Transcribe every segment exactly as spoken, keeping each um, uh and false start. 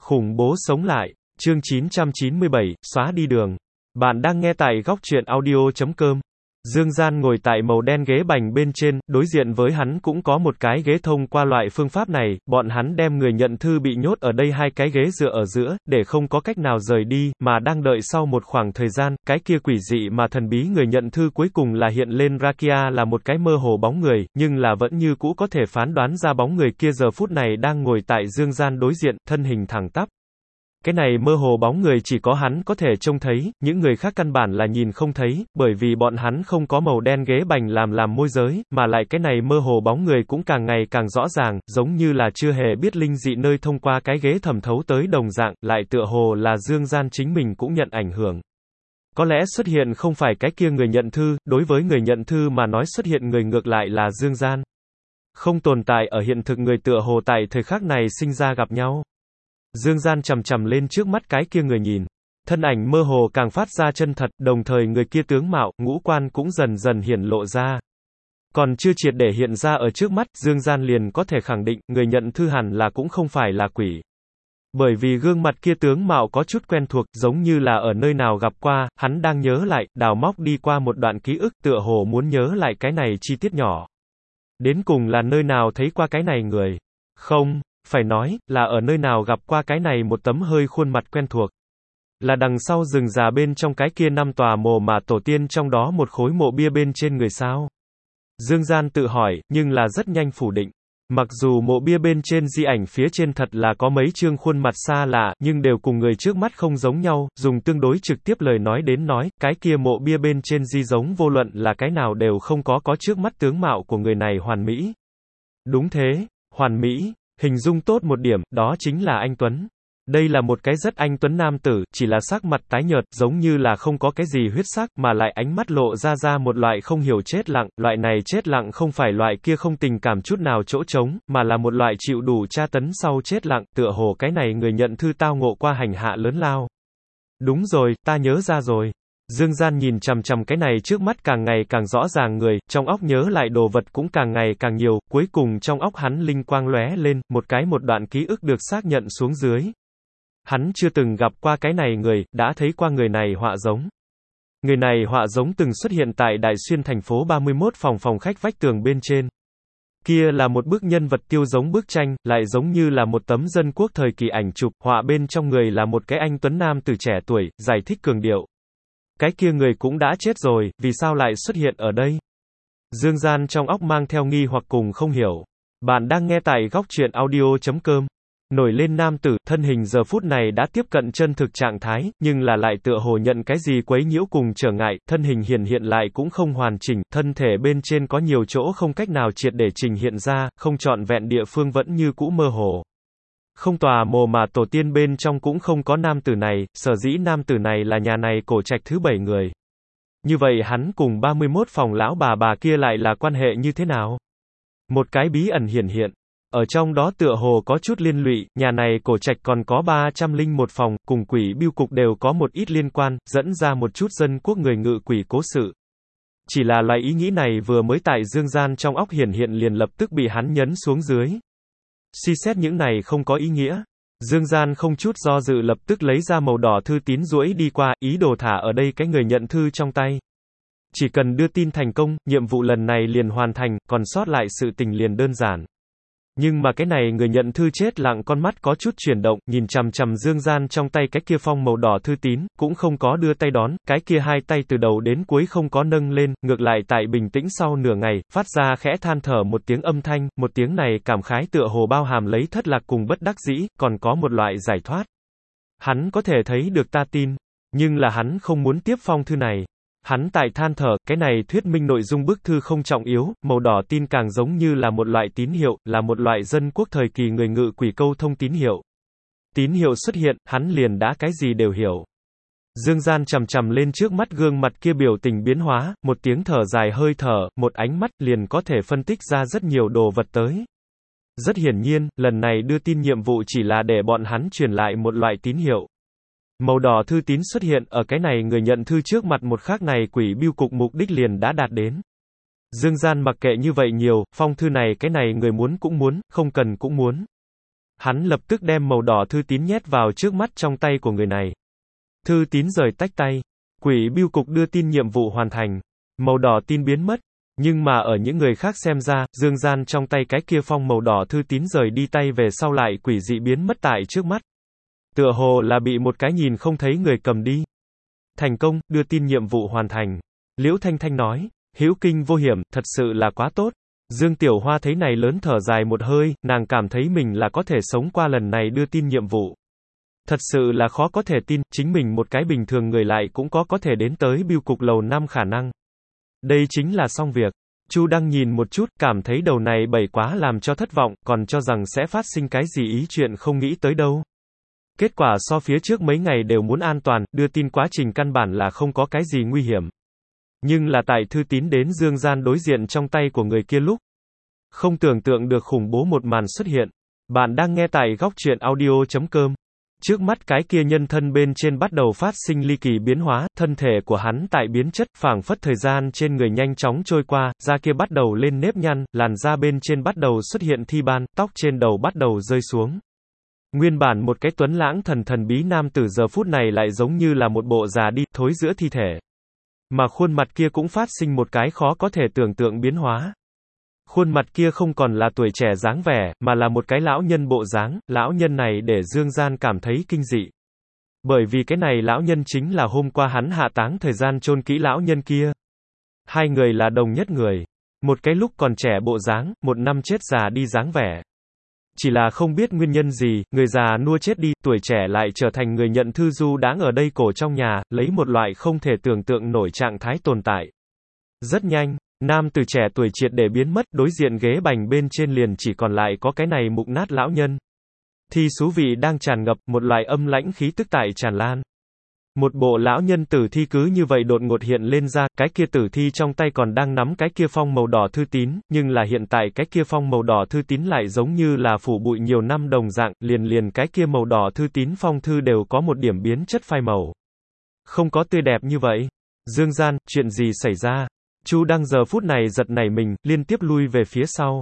Khủng bố sống lại, chương chín trăm chín mươi bảy, xóa đi đường. Bạn đang nghe tại góc truyện audio chấm com. Dương Gian ngồi tại màu đen ghế bành bên trên, đối diện với hắn cũng có một cái ghế thông qua loại phương pháp này, bọn hắn đem người nhận thư bị nhốt ở đây hai cái ghế dựa ở giữa, để không có cách nào rời đi, mà đang đợi sau một khoảng thời gian, cái kia quỷ dị mà thần bí người nhận thư cuối cùng là hiện lên ra kia là một cái mơ hồ bóng người, nhưng là vẫn như cũ có thể phán đoán ra bóng người kia giờ phút này đang ngồi tại Dương Gian đối diện, thân hình thẳng tắp. Cái này mơ hồ bóng người chỉ có hắn có thể trông thấy, những người khác căn bản là nhìn không thấy, bởi vì bọn hắn không có màu đen ghế bành làm làm môi giới, mà lại cái này mơ hồ bóng người cũng càng ngày càng rõ ràng, giống như là chưa hề biết linh dị nơi thông qua cái ghế thẩm thấu tới đồng dạng, lại tựa hồ là Dương Gian chính mình cũng nhận ảnh hưởng. Có lẽ xuất hiện không phải cái kia người nhận thư, đối với người nhận thư mà nói xuất hiện người ngược lại là Dương Gian. Không tồn tại ở hiện thực người tựa hồ tại thời khắc này sinh ra gặp nhau. Dương Gian chầm chầm lên trước mắt cái kia người nhìn. Thân ảnh mơ hồ càng phát ra chân thật, đồng thời người kia tướng mạo, ngũ quan cũng dần dần hiển lộ ra. Còn chưa triệt để hiện ra ở trước mắt, Dương Gian liền có thể khẳng định, người nhận thư hẳn là cũng không phải là quỷ. Bởi vì gương mặt kia tướng mạo có chút quen thuộc, giống như là ở nơi nào gặp qua, hắn đang nhớ lại, đào móc đi qua một đoạn ký ức, tựa hồ muốn nhớ lại cái này chi tiết nhỏ. Đến cùng là nơi nào thấy qua cái này người? Không. Phải nói, là ở nơi nào gặp qua cái này một tấm hơi khuôn mặt quen thuộc. Là đằng sau rừng già bên trong cái kia năm tòa mồ mà tổ tiên trong đó một khối mộ bia bên trên người sao. Dương Gian tự hỏi, nhưng là rất nhanh phủ định. Mặc dù mộ bia bên trên di ảnh phía trên thật là có mấy chương khuôn mặt xa lạ, nhưng đều cùng người trước mắt không giống nhau, dùng tương đối trực tiếp lời nói đến nói, cái kia mộ bia bên trên di giống vô luận là cái nào đều không có có trước mắt tướng mạo của người này hoàn mỹ. Đúng thế, hoàn mỹ. Hình dung tốt một điểm, đó chính là anh Tuấn. Đây là một cái rất anh Tuấn nam tử, chỉ là sắc mặt tái nhợt, giống như là không có cái gì huyết sắc, mà lại ánh mắt lộ ra ra một loại không hiểu chết lặng, loại này chết lặng không phải loại kia không tình cảm chút nào chỗ trống, mà là một loại chịu đủ tra tấn sau chết lặng, tựa hồ cái này người nhận thư tao ngộ qua hành hạ lớn lao. Đúng rồi, ta nhớ ra rồi. Dương Gian nhìn chằm chằm cái này trước mắt càng ngày càng rõ ràng người, trong óc nhớ lại đồ vật cũng càng ngày càng nhiều, cuối cùng trong óc hắn linh quang lóe lên, một cái một đoạn ký ức được xác nhận xuống dưới. Hắn chưa từng gặp qua cái này người, đã thấy qua người này họa giống. Người này họa giống từng xuất hiện tại Đại Xuyên thành phố ba mươi mốt phòng phòng khách vách tường bên trên. Kia là một bức nhân vật tiêu giống bức tranh, lại giống như là một tấm dân quốc thời kỳ ảnh chụp, họa bên trong người là một cái anh tuấn nam từ trẻ tuổi, giải thích cường điệu. Cái kia người cũng đã chết rồi, vì sao lại xuất hiện ở đây? Dương Gian trong óc mang theo nghi hoặc cùng không hiểu. Bạn đang nghe tại góc truyện audio chấm com. Nổi lên nam tử, thân hình giờ phút này đã tiếp cận chân thực trạng thái, nhưng là lại tựa hồ nhận cái gì quấy nhiễu cùng trở ngại, thân hình hiển hiện lại cũng không hoàn chỉnh, thân thể bên trên có nhiều chỗ không cách nào triệt để trình hiện ra, không trọn vẹn địa phương vẫn như cũ mơ hồ. Không tòa mồ mà tổ tiên bên trong cũng không có nam tử này, sở dĩ nam tử này là nhà này cổ trạch thứ bảy người. Như vậy hắn cùng ba mươi mốt phòng lão bà bà kia lại là quan hệ như thế nào? Một cái bí ẩn hiển hiện. Ở trong đó tựa hồ có chút liên lụy, nhà này cổ trạch còn có ba trăm lẻ một phòng, cùng quỷ bưu cục đều có một ít liên quan, dẫn ra một chút dân quốc người ngự quỷ cố sự. Chỉ là loại ý nghĩ này vừa mới tại Dương Gian trong óc hiển hiện liền lập tức bị hắn nhấn xuống dưới. Suy xét những này không có ý nghĩa. Dương Gian không chút do dự lập tức lấy ra màu đỏ thư tín duỗi đi qua, ý đồ thả ở đây cái người nhận thư trong tay. Chỉ cần đưa tin thành công, nhiệm vụ lần này liền hoàn thành, còn sót lại sự tình liền đơn giản. Nhưng mà cái này người nhận thư chết lặng con mắt có chút chuyển động, nhìn chằm chằm Dương Gian trong tay cái kia phong màu đỏ thư tín, cũng không có đưa tay đón, cái kia hai tay từ đầu đến cuối không có nâng lên, ngược lại tại bình tĩnh sau nửa ngày, phát ra khẽ than thở một tiếng âm thanh, một tiếng này cảm khái tựa hồ bao hàm lấy thất lạc cùng bất đắc dĩ, còn có một loại giải thoát. Hắn có thể thấy được ta tin, nhưng là hắn không muốn tiếp phong thư này. Hắn tại than thở, cái này thuyết minh nội dung bức thư không trọng yếu, màu đỏ tin càng giống như là một loại tín hiệu, là một loại dân quốc thời kỳ người ngự quỷ câu thông tín hiệu. Tín hiệu xuất hiện, hắn liền đã cái gì đều hiểu. Dương Gian chằm chằm lên trước mắt gương mặt kia biểu tình biến hóa, một tiếng thở dài hơi thở, một ánh mắt liền có thể phân tích ra rất nhiều đồ vật tới. Rất hiển nhiên, lần này đưa tin nhiệm vụ chỉ là để bọn hắn truyền lại một loại tín hiệu. Màu đỏ thư tín xuất hiện, ở cái này người nhận thư trước mặt một khắc này quỷ bưu cục mục đích liền đã đạt đến. Dương Gian mặc kệ như vậy nhiều, phong thư này cái này người muốn cũng muốn, không cần cũng muốn. Hắn lập tức đem màu đỏ thư tín nhét vào trước mắt trong tay của người này. Thư tín rời tách tay. Quỷ bưu cục đưa tin nhiệm vụ hoàn thành. Màu đỏ tin biến mất. Nhưng mà ở những người khác xem ra, Dương Gian trong tay cái kia phong màu đỏ thư tín rời đi tay về sau lại quỷ dị biến mất tại trước mắt. Tựa hồ là bị một cái nhìn không thấy người cầm đi. Thành công, đưa tin nhiệm vụ hoàn thành. Liễu Thanh Thanh nói, hữu kinh vô hiểm, thật sự là quá tốt. Dương Tiểu Hoa thấy này lớn thở dài một hơi, nàng cảm thấy mình là có thể sống qua lần này đưa tin nhiệm vụ. Thật sự là khó có thể tin, chính mình một cái bình thường người lại cũng có có thể đến tới bưu cục lầu năm khả năng. Đây chính là xong việc. Chu Đăng nhìn một chút, cảm thấy đầu này bẩy quá làm cho thất vọng, còn cho rằng sẽ phát sinh cái gì ý chuyện không nghĩ tới đâu. Kết quả so phía trước mấy ngày đều muốn an toàn, đưa tin quá trình căn bản là không có cái gì nguy hiểm. Nhưng là tại thư tín đến Dương Gian đối diện trong tay của người kia lúc, không tưởng tượng được khủng bố một màn xuất hiện. Bạn đang nghe tại góc truyện audio chấm com. Trước mắt cái kia nhân thân bên trên bắt đầu phát sinh ly kỳ biến hóa, thân thể của hắn tại biến chất, phảng phất thời gian trên người nhanh chóng trôi qua, da kia bắt đầu lên nếp nhăn, làn da bên trên bắt đầu xuất hiện thi ban, tóc trên đầu bắt đầu rơi xuống. Nguyên bản một cái tuấn lãng thần thần bí nam tử giờ phút này lại giống như là một bộ già đi, thối giữa thi thể. Mà khuôn mặt kia cũng phát sinh một cái khó có thể tưởng tượng biến hóa. Khuôn mặt kia không còn là tuổi trẻ dáng vẻ, mà là một cái lão nhân bộ dáng, lão nhân này để Dương Gian cảm thấy kinh dị. Bởi vì cái này lão nhân chính là hôm qua hắn hạ táng thời gian chôn kỹ lão nhân kia. Hai người là đồng nhất người. Một cái lúc còn trẻ bộ dáng, một năm chết già đi dáng vẻ. Chỉ là không biết nguyên nhân gì, người già nua chết đi, tuổi trẻ lại trở thành người nhận thư du đáng ở đây cổ trong nhà, lấy một loại không thể tưởng tượng nổi trạng thái tồn tại. Rất nhanh, nam từ trẻ tuổi triệt để biến mất, đối diện ghế bành bên trên liền chỉ còn lại có cái này mục nát lão nhân. Thi xú vị đang tràn ngập, một loại âm lãnh khí tức tại tràn lan. Một bộ lão nhân tử thi cứ như vậy đột ngột hiện lên ra, cái kia tử thi trong tay còn đang nắm cái kia phong màu đỏ thư tín, nhưng là hiện tại cái kia phong màu đỏ thư tín lại giống như là phủ bụi nhiều năm đồng dạng, liền liền cái kia màu đỏ thư tín phong thư đều có một điểm biến chất phai màu. Không có tươi đẹp như vậy. Dương Gian, chuyện gì xảy ra? Chu Đăng giờ phút này giật nảy mình, liên tiếp lui về phía sau.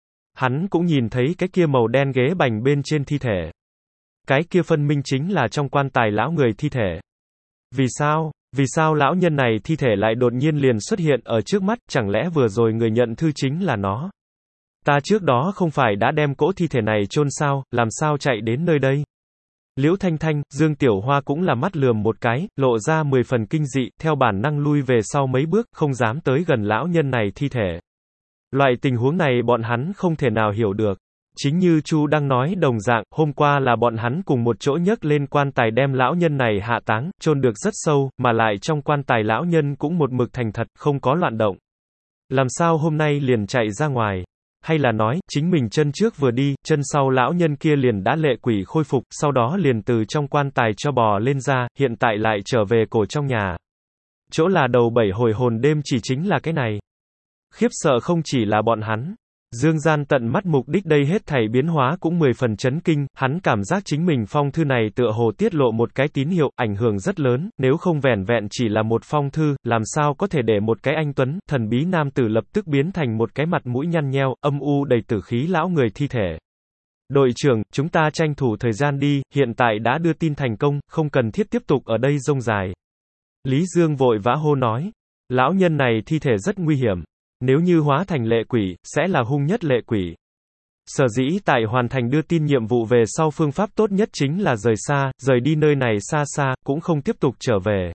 Hắn cũng nhìn thấy cái kia màu đen ghế bành bên trên thi thể. Cái kia phân minh chính là trong quan tài lão người thi thể. Vì sao? Vì sao lão nhân này thi thể lại đột nhiên liền xuất hiện ở trước mắt, chẳng lẽ vừa rồi người nhận thư chính là nó? Ta trước đó không phải đã đem cỗ thi thể này chôn sao, làm sao chạy đến nơi đây? Liễu Thanh Thanh, Dương Tiểu Hoa cũng là mắt lườm một cái, lộ ra mười phần kinh dị, theo bản năng lui về sau mấy bước, không dám tới gần lão nhân này thi thể. Loại tình huống này bọn hắn không thể nào hiểu được. Chính như Chu đang nói đồng dạng, hôm qua là bọn hắn cùng một chỗ nhấc lên quan tài đem lão nhân này hạ táng, chôn được rất sâu, mà lại trong quan tài lão nhân cũng một mực thành thật, không có loạn động. Làm sao hôm nay liền chạy ra ngoài? Hay là nói, chính mình chân trước vừa đi, chân sau lão nhân kia liền đã lệ quỷ khôi phục, sau đó liền từ trong quan tài cho bò lên ra, hiện tại lại trở về cổ trong nhà. Chỗ là đầu bảy hồi hồn đêm chỉ chính là cái này. Khiếp sợ không chỉ là bọn hắn. Dương Gian tận mắt mục đích đây hết thảy biến hóa cũng mười phần chấn kinh, hắn cảm giác chính mình phong thư này tựa hồ tiết lộ một cái tín hiệu, ảnh hưởng rất lớn, nếu không vẻn vẹn chỉ là một phong thư, làm sao có thể để một cái anh tuấn, thần bí nam tử lập tức biến thành một cái mặt mũi nhăn nheo, âm u đầy tử khí lão người thi thể. Đội trưởng, chúng ta tranh thủ thời gian đi, hiện tại đã đưa tin thành công, không cần thiết tiếp tục ở đây rông dài. Lý Dương vội vã hô nói, lão nhân này thi thể rất nguy hiểm. Nếu như hóa thành lệ quỷ, sẽ là hung nhất lệ quỷ. Sở dĩ tại hoàn thành đưa tin nhiệm vụ về sau phương pháp tốt nhất chính là rời xa, rời đi nơi này xa xa, cũng không tiếp tục trở về.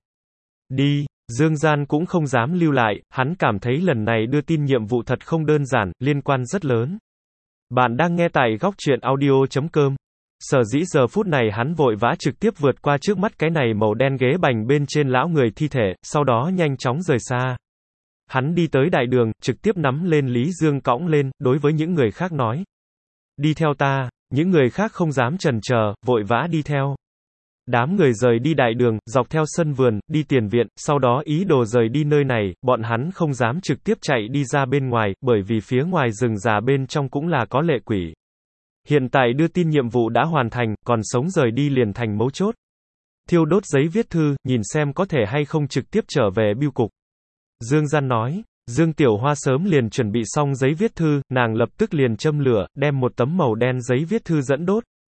Đi, Dương Gian cũng không dám lưu lại, hắn cảm thấy lần này đưa tin nhiệm vụ thật không đơn giản, liên quan rất lớn. Bạn đang nghe tại góc truyện audio chấm com. Sở dĩ giờ phút này hắn vội vã trực tiếp vượt qua trước mắt cái này màu đen ghế bành bên trên lão người thi thể, sau đó nhanh chóng rời xa. Hắn đi tới đại đường, trực tiếp nắm lên Lý Dương cõng lên, đối với những người khác nói. Đi theo ta, những người khác không dám chần chờ, vội vã đi theo. Đám người rời đi đại đường, dọc theo sân vườn, đi tiền viện, sau đó ý đồ rời đi nơi này, bọn hắn không dám trực tiếp chạy đi ra bên ngoài, bởi vì phía ngoài rừng già bên trong cũng là có lệ quỷ. Hiện tại đưa tin nhiệm vụ đã hoàn thành, còn sống rời đi liền thành mấu chốt. Thiêu đốt giấy viết thư, nhìn xem có thể hay không trực tiếp trở về bưu cục. Dương Gian nói, Dương Tiểu Hoa sớm liền chuẩn bị xong giấy viết thư, nàng lập tức liền châm lửa, đem một tấm màu đen giấy viết thư dẫn đốt.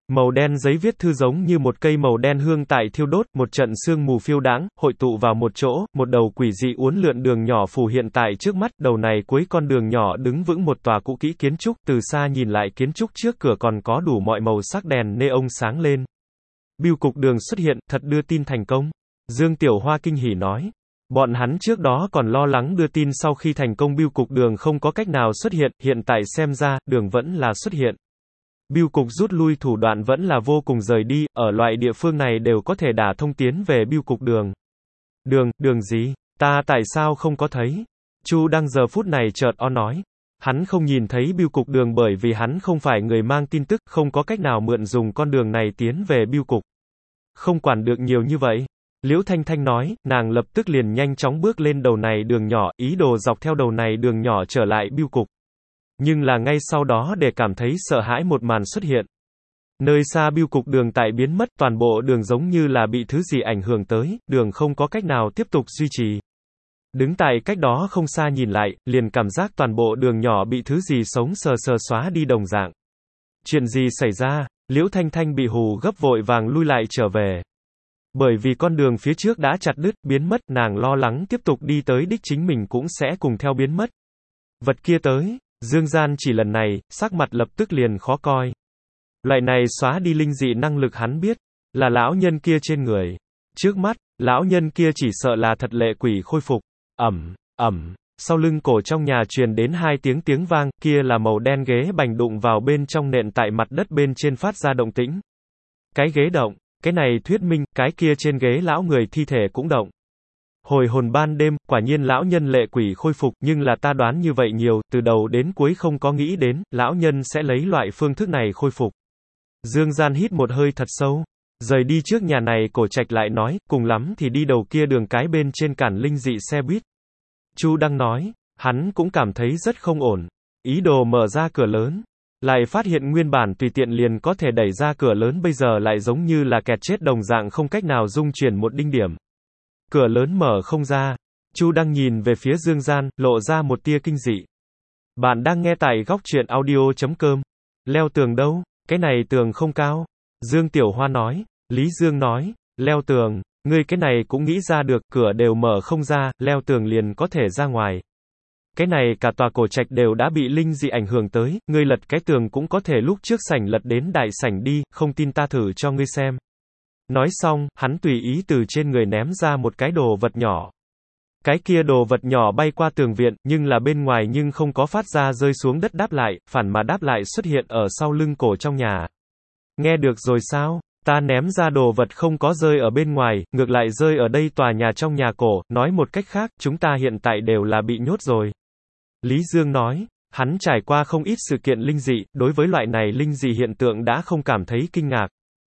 Màu đen giấy viết thư giống như một cây màu đen hương tại thiêu đốt, một trận sương mù phiêu đãng, hội tụ vào một chỗ, một đầu quỷ dị uốn lượn đường nhỏ phù hiện tại trước mắt, đầu này cuối con đường nhỏ đứng vững một tòa cũ kỹ kiến trúc, từ xa nhìn lại kiến trúc trước cửa còn có đủ mọi màu sắc đèn neon sáng lên. Bưu cục đường xuất hiện, thật đưa tin thành công. Dương Tiểu Hoa kinh hỉ nói. Bọn hắn trước đó còn lo lắng đưa tin sau khi thành công bưu cục đường không có cách nào xuất hiện, hiện tại xem ra, đường vẫn là xuất hiện. Bưu cục rút lui thủ đoạn vẫn là vô cùng rời đi, ở loại địa phương này đều có thể đả thông tiến về bưu cục đường. Đường, đường gì? Ta tại sao không có thấy? Chu Đăng giờ phút này chợt o nói. Hắn không nhìn thấy bưu cục đường bởi vì hắn không phải người mang tin tức, không có cách nào mượn dùng con đường này tiến về bưu cục. Không quản được nhiều như vậy. Liễu Thanh Thanh nói, nàng lập tức liền nhanh chóng bước lên đầu này đường nhỏ, ý đồ dọc theo đầu này đường nhỏ trở lại bưu cục. Nhưng là ngay sau đó để cảm thấy sợ hãi một màn xuất hiện. Nơi xa bưu cục đường tại biến mất, toàn bộ đường giống như là bị thứ gì ảnh hưởng tới, đường không có cách nào tiếp tục duy trì. Đứng tại cách đó không xa nhìn lại, liền cảm giác toàn bộ đường nhỏ bị thứ gì sống sờ sờ xóa đi đồng dạng. Chuyện gì xảy ra? Liễu Thanh Thanh bị hù gấp vội vàng lui lại trở về. Bởi vì con đường phía trước đã chặt đứt, biến mất, nàng lo lắng tiếp tục đi tới đích chính mình cũng sẽ cùng theo biến mất. Vật kia tới, Dương Gian chỉ lần này, sắc mặt lập tức liền khó coi. Loại này xóa đi linh dị năng lực hắn biết, là lão nhân kia trên người. Trước mắt, lão nhân kia chỉ sợ là thật lệ quỷ khôi phục. Ẩm, ẩm, sau lưng cổ trong nhà truyền đến hai tiếng tiếng vang, kia là màu đen ghế bành đụng vào bên trong nện tại mặt đất bên trên phát ra động tĩnh. Cái ghế động, cái này thuyết minh, cái kia trên ghế lão người thi thể cũng động. Hồi hồn ban đêm, quả nhiên lão nhân lệ quỷ khôi phục, nhưng là ta đoán như vậy nhiều, từ đầu đến cuối không có nghĩ đến, lão nhân sẽ lấy loại phương thức này khôi phục. Dương Gian hít một hơi thật sâu. Rời đi trước nhà này cổ trạch lại nói, cùng lắm thì đi đầu kia đường cái bên trên cản linh dị xe buýt. Chu Đăng nói, hắn cũng cảm thấy rất không ổn. Ý đồ mở ra cửa lớn. Lại phát hiện nguyên bản tùy tiện liền có thể đẩy ra cửa lớn bây giờ lại giống như là kẹt chết đồng dạng không cách nào dung chuyển một đinh điểm. Cửa lớn mở không ra. Chu Đăng nhìn về phía Dương Gian, lộ ra một tia kinh dị. Bạn đang nghe tại góc truyện audio chấm com. Leo tường đâu? Cái này tường không cao. Dương Tiểu Hoa nói. Lý Dương nói. Leo tường. Ngươi cái này cũng nghĩ ra được, cửa đều mở không ra, leo tường liền có thể ra ngoài. Cái này cả tòa cổ trạch đều đã bị linh dị ảnh hưởng tới, ngươi lật cái tường cũng có thể lúc trước sảnh lật đến đại sảnh đi, không tin ta thử cho ngươi xem. Nói xong, hắn tùy ý từ trên người ném ra một cái đồ vật nhỏ. Cái kia đồ vật nhỏ bay qua tường viện, nhưng là bên ngoài nhưng không có phát ra rơi xuống đất đáp lại, phản mà đáp lại xuất hiện ở sau lưng cổ trong nhà. Nghe được rồi sao? Ta ném ra đồ vật không có rơi ở bên ngoài, ngược lại rơi ở đây tòa nhà trong nhà cổ, nói một cách khác, chúng ta hiện tại đều là bị nhốt rồi. Lý Dương nói, hắn trải qua không ít sự kiện linh dị, đối với loại này linh dị hiện tượng đã không cảm thấy kinh ngạc.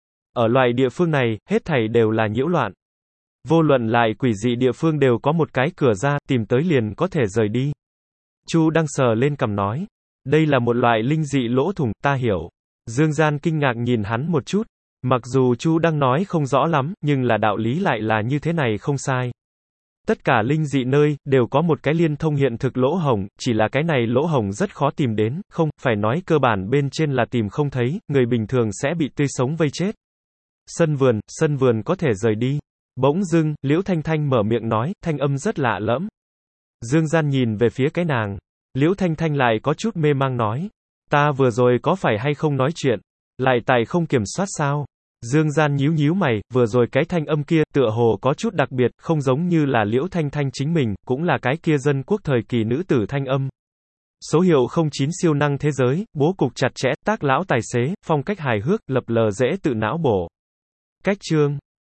Ở loại địa phương này, hết thảy đều là nhiễu loạn. Vô luận lại quỷ dị địa phương đều có một cái cửa ra, tìm tới liền có thể rời đi. Chu Đăng sờ lên cằm nói, đây là một loại linh dị lỗ thủng, ta hiểu. Dương Gian kinh ngạc nhìn hắn một chút. Mặc dù Chu Đăng nói không rõ lắm, nhưng là đạo lý lại là như thế này không sai. Tất cả linh dị nơi, đều có một cái liên thông hiện thực lỗ hổng, chỉ là cái này lỗ hổng rất khó tìm đến, không, phải nói cơ bản bên trên là tìm không thấy, người bình thường sẽ bị tươi sống vây chết. Sân vườn, sân vườn có thể rời đi. Bỗng dưng, Liễu Thanh Thanh mở miệng nói, thanh âm rất lạ lẫm. Dương Gian nhìn về phía cái nàng. Liễu Thanh Thanh lại có chút mê mang nói. Ta vừa rồi có phải hay không nói chuyện? Lại tài không kiểm soát sao? Dương Gian nhíu nhíu mày, vừa rồi cái thanh âm kia, tựa hồ có chút đặc biệt, không giống như là Liễu Thanh Thanh chính mình, cũng là cái kia dân quốc thời kỳ nữ tử thanh âm. Số hiệu không chín siêu năng thế giới, bố cục chặt chẽ, tác lão tài xế, phong cách hài hước, lập lờ dễ tự não bổ. Cách chương